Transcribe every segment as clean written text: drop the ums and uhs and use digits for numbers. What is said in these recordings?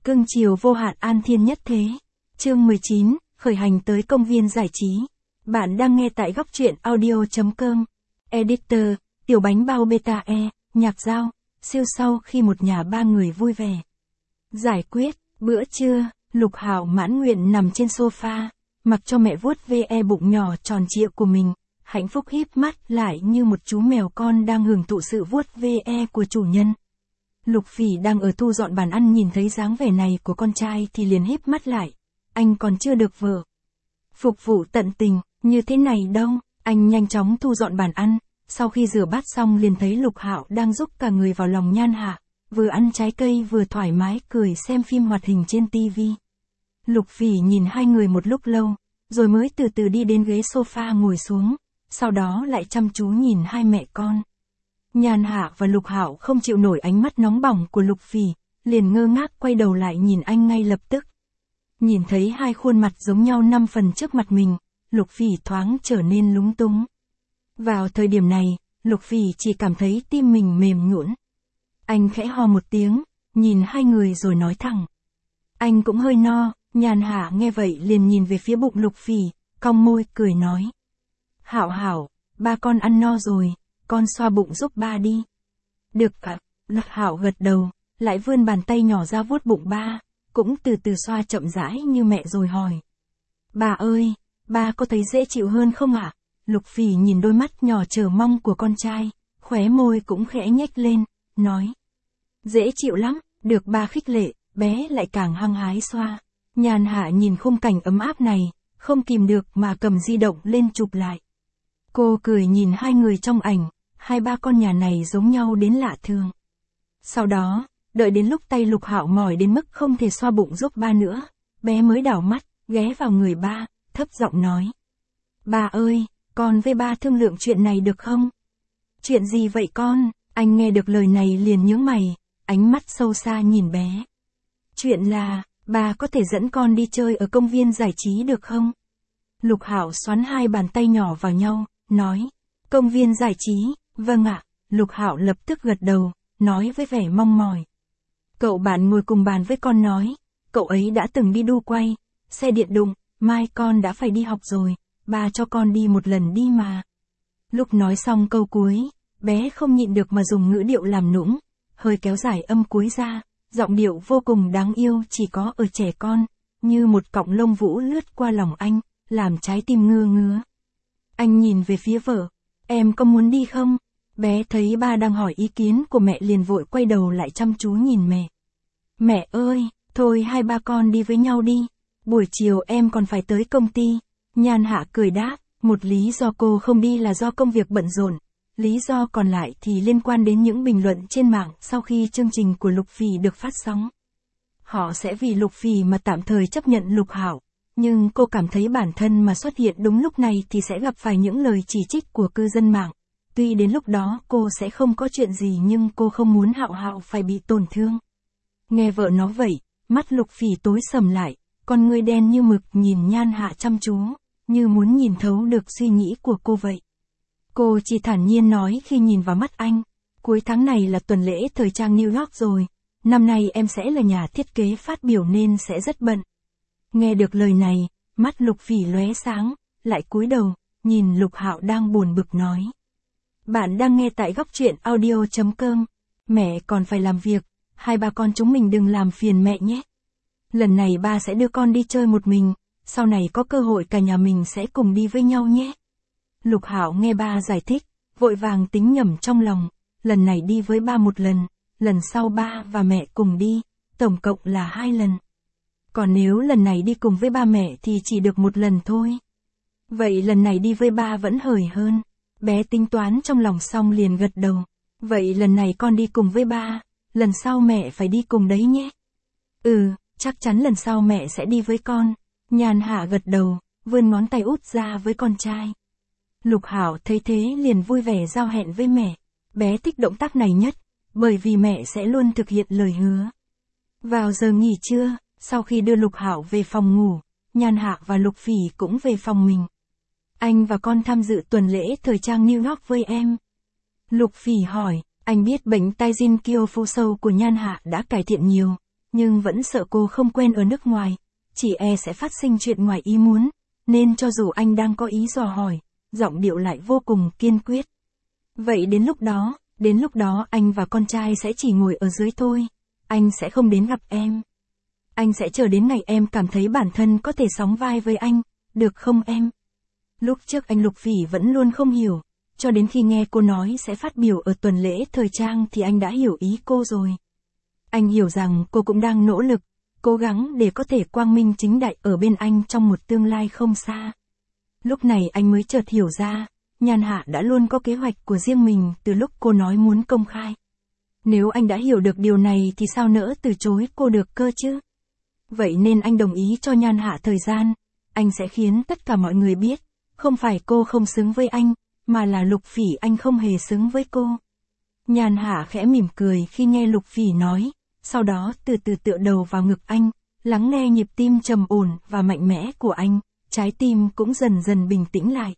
Cưng chiều vô hạn an thiên nhất thế. Chương 19, khởi hành tới công viên giải trí. Bạn đang nghe tại góc truyện audio.com. Editor, tiểu bánh bao beta e, nhạc dao, siêu sau khi một nhà ba người vui vẻ. Giải quyết, bữa trưa, Lục Hạo mãn nguyện nằm trên sofa, mặc cho mẹ vuốt ve bụng nhỏ tròn trịa của mình, hạnh phúc híp mắt lại như một chú mèo con đang hưởng thụ sự vuốt ve của chủ nhân. Lục Phỉ đang ở thu dọn bàn ăn nhìn thấy dáng vẻ này của con trai thì liền híp mắt lại. Anh còn chưa được vợ phục vụ tận tình, như thế này đâu. Anh nhanh chóng thu dọn bàn ăn, sau khi rửa bát xong liền thấy Lục Hạo đang giúp cả người vào lòng Nhan Hạ, vừa ăn trái cây vừa thoải mái cười xem phim hoạt hình trên tivi. Lục Phỉ nhìn hai người một lúc lâu, rồi mới từ từ đi đến ghế sofa ngồi xuống, sau đó lại chăm chú nhìn hai mẹ con. Nhan Hạ và Lục Hạo không chịu nổi ánh mắt nóng bỏng của Lục Phỉ, liền ngơ ngác quay đầu lại nhìn anh ngay lập tức. Nhìn thấy hai khuôn mặt giống nhau 5 phần trước mặt mình, Lục Phỉ thoáng trở nên lúng túng. Vào thời điểm này, Lục Phỉ chỉ cảm thấy tim mình mềm nhũn. Anh khẽ ho một tiếng, nhìn hai người rồi nói thẳng. Anh cũng hơi no. Nhan Hạ nghe vậy liền nhìn về phía bụng Lục Phỉ, cong môi cười nói. Hạo Hạo, ba con ăn no rồi, con xoa bụng giúp ba đi. Được ạ. Lục Hạo gật đầu, lại vươn bàn tay nhỏ ra vuốt bụng ba, cũng từ từ xoa chậm rãi như mẹ rồi hỏi. Bà ơi, ba có thấy dễ chịu hơn không ạ? Lục Phỉ nhìn đôi mắt nhỏ chờ mong của con trai, khóe môi cũng khẽ nhếch lên, nói. Dễ chịu lắm, được ba khích lệ, bé lại càng hăng hái xoa. Nhan Hạ nhìn khung cảnh ấm áp này, không kìm được mà cầm di động lên chụp lại. Cô cười nhìn hai người trong ảnh, hai ba con nhà này giống nhau đến lạ thường. Sau đó, đợi đến lúc tay Lục Hạo mỏi đến mức không thể xoa bụng giúp ba nữa, bé mới đảo mắt, ghé vào người ba, thấp giọng nói. Ba ơi, con với ba thương lượng chuyện này được không? Chuyện gì vậy con? Anh nghe được lời này liền nhướng mày, ánh mắt sâu xa nhìn bé. Chuyện là, ba có thể dẫn con đi chơi ở công viên giải trí được không? Lục Hạo xoắn hai bàn tay nhỏ vào nhau, nói. Công viên giải trí, vâng ạ. Lục Hạo lập tức gật đầu, nói với vẻ mong mỏi. Cậu bạn ngồi cùng bàn với con nói, cậu ấy đã từng đi đu quay, xe điện đụng, mai con đã phải đi học rồi, ba cho con đi một lần đi mà. Lúc nói xong câu cuối, bé không nhịn được mà dùng ngữ điệu làm nũng, hơi kéo dài âm cuối ra, giọng điệu vô cùng đáng yêu chỉ có ở trẻ con, như một cọng lông vũ lướt qua lòng anh, làm trái tim ngứa ngứa. Anh nhìn về phía vợ, em có muốn đi không? Bé thấy ba đang hỏi ý kiến của mẹ liền vội quay đầu lại chăm chú nhìn mẹ. Mẹ ơi, thôi hai ba con đi với nhau đi, buổi chiều em còn phải tới công ty. Nhan Hạ cười đáp, một lý do cô không đi là do công việc bận rộn, lý do còn lại thì liên quan đến những bình luận trên mạng sau khi chương trình của Lục Phỉ được phát sóng. Họ sẽ vì Lục Phỉ mà tạm thời chấp nhận Lục Hạo, nhưng cô cảm thấy bản thân mà xuất hiện đúng lúc này thì sẽ gặp phải những lời chỉ trích của cư dân mạng. Tuy đến lúc đó cô sẽ không có chuyện gì nhưng cô không muốn Hạo Hạo phải bị tổn thương. Nghe vợ nói vậy, mắt Lục Phỉ tối sầm lại, con ngươi đen như mực nhìn Nhan Hạ chăm chú, như muốn nhìn thấu được suy nghĩ của cô vậy. Cô chỉ thản nhiên nói khi nhìn vào mắt anh, cuối tháng này là tuần lễ thời trang New York rồi, năm nay em sẽ là nhà thiết kế phát biểu nên sẽ rất bận. Nghe được lời này, mắt Lục Phỉ lóe sáng, lại cúi đầu, nhìn Lục Hạo đang buồn bực nói. Bạn đang nghe tại góc truyện audio.com, mẹ còn phải làm việc, hai ba con chúng mình đừng làm phiền mẹ nhé. Lần này ba sẽ đưa con đi chơi một mình, sau này có cơ hội cả nhà mình sẽ cùng đi với nhau nhé. Lục Hạo nghe ba giải thích, vội vàng tính nhẩm trong lòng, lần này đi với ba một lần, lần sau ba và mẹ cùng đi, tổng cộng là 2 lần. Còn nếu lần này đi cùng với ba mẹ thì chỉ được một lần thôi. Vậy lần này đi với ba vẫn hời hơn. Bé tính toán trong lòng xong liền gật đầu. Vậy lần này con đi cùng với ba, lần sau mẹ phải đi cùng đấy nhé. Ừ, chắc chắn lần sau mẹ sẽ đi với con. Nhan Hạ gật đầu, vươn ngón tay út ra với con trai. Lục Hạo thấy thế liền vui vẻ giao hẹn với mẹ. Bé thích động tác này nhất, bởi vì mẹ sẽ luôn thực hiện lời hứa. Vào giờ nghỉ trưa, sau khi đưa Lục Hạo về phòng ngủ, Nhan Hạ và Lục Phỉ cũng về phòng mình. Anh và con tham dự tuần lễ thời trang New York với em. Lục Phỉ hỏi, anh biết bệnh tai Jin Kyofuso của Nhan Hạ đã cải thiện nhiều, nhưng vẫn sợ cô không quen ở nước ngoài, chỉ e sẽ phát sinh chuyện ngoài ý muốn, nên cho dù anh đang có ý dò hỏi, giọng điệu lại vô cùng kiên quyết. Vậy đến lúc đó anh và con trai sẽ chỉ ngồi ở dưới thôi, anh sẽ không đến gặp em. Anh sẽ chờ đến ngày em cảm thấy bản thân có thể sóng vai với anh, được không em? Lúc trước anh Lục Phỉ vẫn luôn không hiểu, cho đến khi nghe cô nói sẽ phát biểu ở tuần lễ thời trang thì anh đã hiểu ý cô rồi. Anh hiểu rằng cô cũng đang nỗ lực, cố gắng để có thể quang minh chính đại ở bên anh trong một tương lai không xa. Lúc này anh mới chợt hiểu ra, Nhan Hạ đã luôn có kế hoạch của riêng mình từ lúc cô nói muốn công khai. Nếu anh đã hiểu được điều này thì sao nỡ từ chối cô được cơ chứ? Vậy nên anh đồng ý cho Nhan Hạ thời gian, anh sẽ khiến tất cả mọi người biết, không phải cô không xứng với anh, mà là Lục Phỉ anh không hề xứng với cô. Nhan Hạ khẽ mỉm cười khi nghe Lục Phỉ nói, sau đó từ từ tựa đầu vào ngực anh, lắng nghe nhịp tim trầm ổn và mạnh mẽ của anh, trái tim cũng dần dần bình tĩnh lại.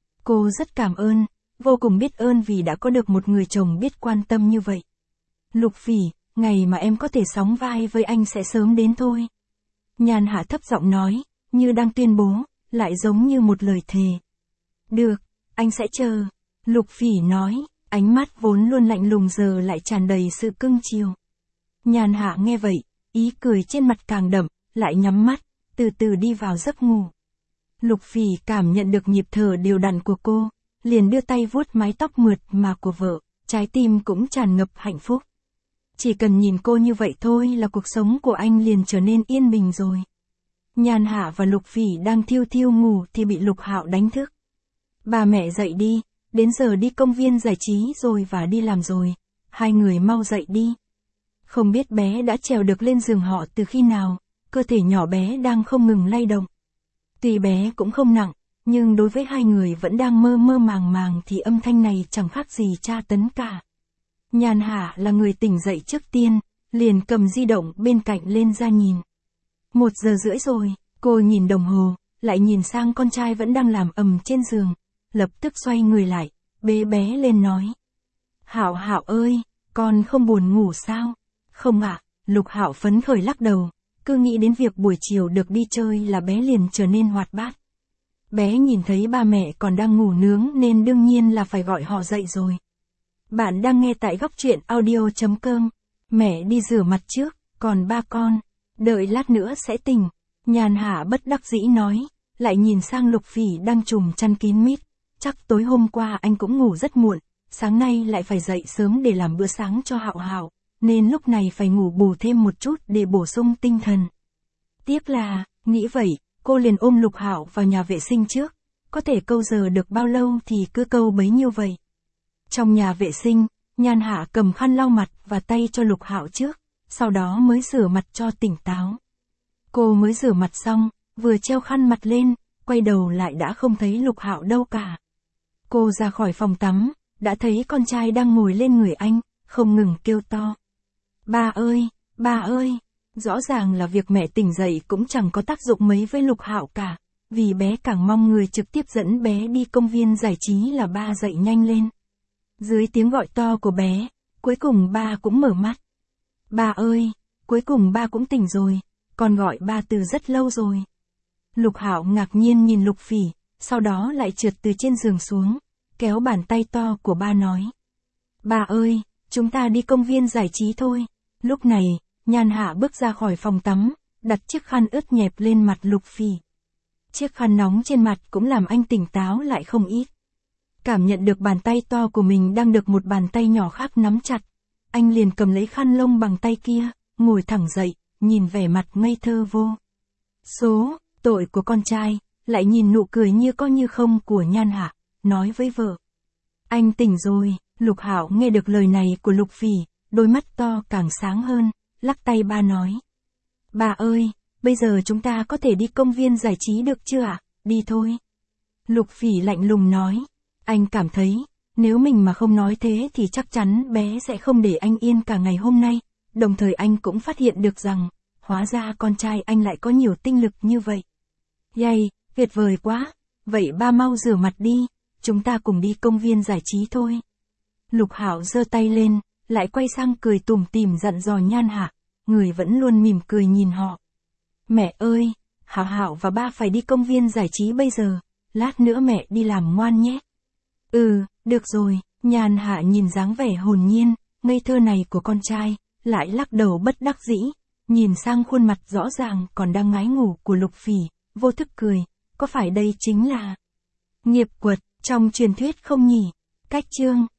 Cô rất cảm ơn, vô cùng biết ơn vì đã có được một người chồng biết quan tâm như vậy. Lục Phỉ, ngày mà em có thể sóng vai với anh sẽ sớm đến thôi. Nhan Hạ thấp giọng nói, như đang tuyên bố, lại giống như một lời thề. Được, anh sẽ chờ. Lục Phỉ nói, ánh mắt vốn luôn lạnh lùng giờ lại tràn đầy sự cưng chiều. Nhan Hạ nghe vậy, ý cười trên mặt càng đậm, lại nhắm mắt, từ từ đi vào giấc ngủ. Lục Phỉ cảm nhận được nhịp thở đều đặn của cô, liền đưa tay vuốt mái tóc mượt mà của vợ, trái tim cũng tràn ngập hạnh phúc. Chỉ cần nhìn cô như vậy thôi là cuộc sống của anh liền trở nên yên bình rồi. Nhan Hạ và Lục Phỉ đang thiêu thiêu ngủ thì bị Lục Hạo đánh thức. Bà mẹ dậy đi, đến giờ đi công viên giải trí rồi và đi làm rồi, hai người mau dậy đi. Không biết bé đã trèo được lên giường họ từ khi nào, cơ thể nhỏ bé đang không ngừng lay động. Tuy bé cũng không nặng, nhưng đối với hai người vẫn đang mơ mơ màng màng thì âm thanh này chẳng khác gì tra tấn cả. Nhan Hạ là người tỉnh dậy trước tiên, liền cầm di động bên cạnh lên ra nhìn. 1:30 rồi, cô nhìn đồng hồ, lại nhìn sang con trai vẫn đang làm ầm trên giường, lập tức xoay người lại, bế bé lên nói. Hạo Hạo ơi, con không buồn ngủ sao? Không ạ, Lục Hạo phấn khởi lắc đầu, cứ nghĩ đến việc buổi chiều được đi chơi là bé liền trở nên hoạt bát. Bé nhìn thấy ba mẹ còn đang ngủ nướng nên đương nhiên là phải gọi họ dậy rồi. Bạn đang nghe tại góc truyện audio.com. Mẹ đi rửa mặt trước, còn ba con, đợi lát nữa sẽ tỉnh. Nhan Hạ bất đắc dĩ nói, lại nhìn sang Lục Phỉ đang trùm chăn kín mít. Chắc tối hôm qua anh cũng ngủ rất muộn, sáng nay lại phải dậy sớm để làm bữa sáng cho Hạo Hạo, nên lúc này phải ngủ bù thêm một chút để bổ sung tinh thần. Tiếc là, nghĩ vậy, cô liền ôm Lục Hạo vào nhà vệ sinh trước, có thể câu giờ được bao lâu thì cứ câu bấy nhiêu vậy. Trong nhà vệ sinh, Nhan Hạ cầm khăn lau mặt và tay cho Lục Hạo trước, sau đó mới rửa mặt cho tỉnh táo. Cô mới rửa mặt xong, vừa treo khăn mặt lên, quay đầu lại đã không thấy Lục Hạo đâu cả. Cô ra khỏi phòng tắm, đã thấy con trai đang ngồi lên người anh, không ngừng kêu to. Ba ơi, ba ơi! Rõ ràng là việc mẹ tỉnh dậy cũng chẳng có tác dụng mấy với Lục Hạo cả, vì bé càng mong người trực tiếp dẫn bé đi công viên giải trí là ba dậy nhanh lên. Dưới tiếng gọi to của bé, cuối cùng ba cũng mở mắt. Ba ơi, cuối cùng ba cũng tỉnh rồi, con gọi ba từ rất lâu rồi. Lục Hạo ngạc nhiên nhìn Lục Phỉ, sau đó lại trượt từ trên giường xuống, kéo bàn tay to của ba nói. Ba ơi, chúng ta đi công viên giải trí thôi. Lúc này, Nhan Hạ bước ra khỏi phòng tắm, đặt chiếc khăn ướt nhẹp lên mặt Lục Phỉ. Chiếc khăn nóng trên mặt cũng làm anh tỉnh táo lại không ít. Cảm nhận được bàn tay to của mình đang được một bàn tay nhỏ khác nắm chặt, anh liền cầm lấy khăn lông bằng tay kia, ngồi thẳng dậy, nhìn vẻ mặt ngây thơ vô số tội của con trai, lại nhìn nụ cười như có như không của Nhan Hạ, nói với vợ. Anh tỉnh rồi. Lục Hạo nghe được lời này của Lục Phỉ, đôi mắt to càng sáng hơn, lắc tay ba nói. Ba ơi, bây giờ chúng ta có thể đi công viên giải trí được chưa ạ? Đi thôi. Lục Phỉ lạnh lùng nói. Anh cảm thấy, nếu mình mà không nói thế thì chắc chắn bé sẽ không để anh yên cả ngày hôm nay. Đồng thời anh cũng phát hiện được rằng, hóa ra con trai anh lại có nhiều tinh lực như vậy. Yay, tuyệt vời quá. Vậy ba mau rửa mặt đi, chúng ta cùng đi công viên giải trí thôi. Lục Hạo giơ tay lên, lại quay sang cười tủm tỉm dặn dò Nhan Hạ, người vẫn luôn mỉm cười nhìn họ. Mẹ ơi, Hảo Hảo và ba phải đi công viên giải trí bây giờ, lát nữa mẹ đi làm ngoan nhé. Ừ, được rồi, Nhàn Hạ nhìn dáng vẻ hồn nhiên, ngây thơ này của con trai, lại lắc đầu bất đắc dĩ, nhìn sang khuôn mặt rõ ràng còn đang ngái ngủ của Lục Phỉ, vô thức cười, có phải đây chính là nghiệp quật trong truyền thuyết không nhỉ? Cách chương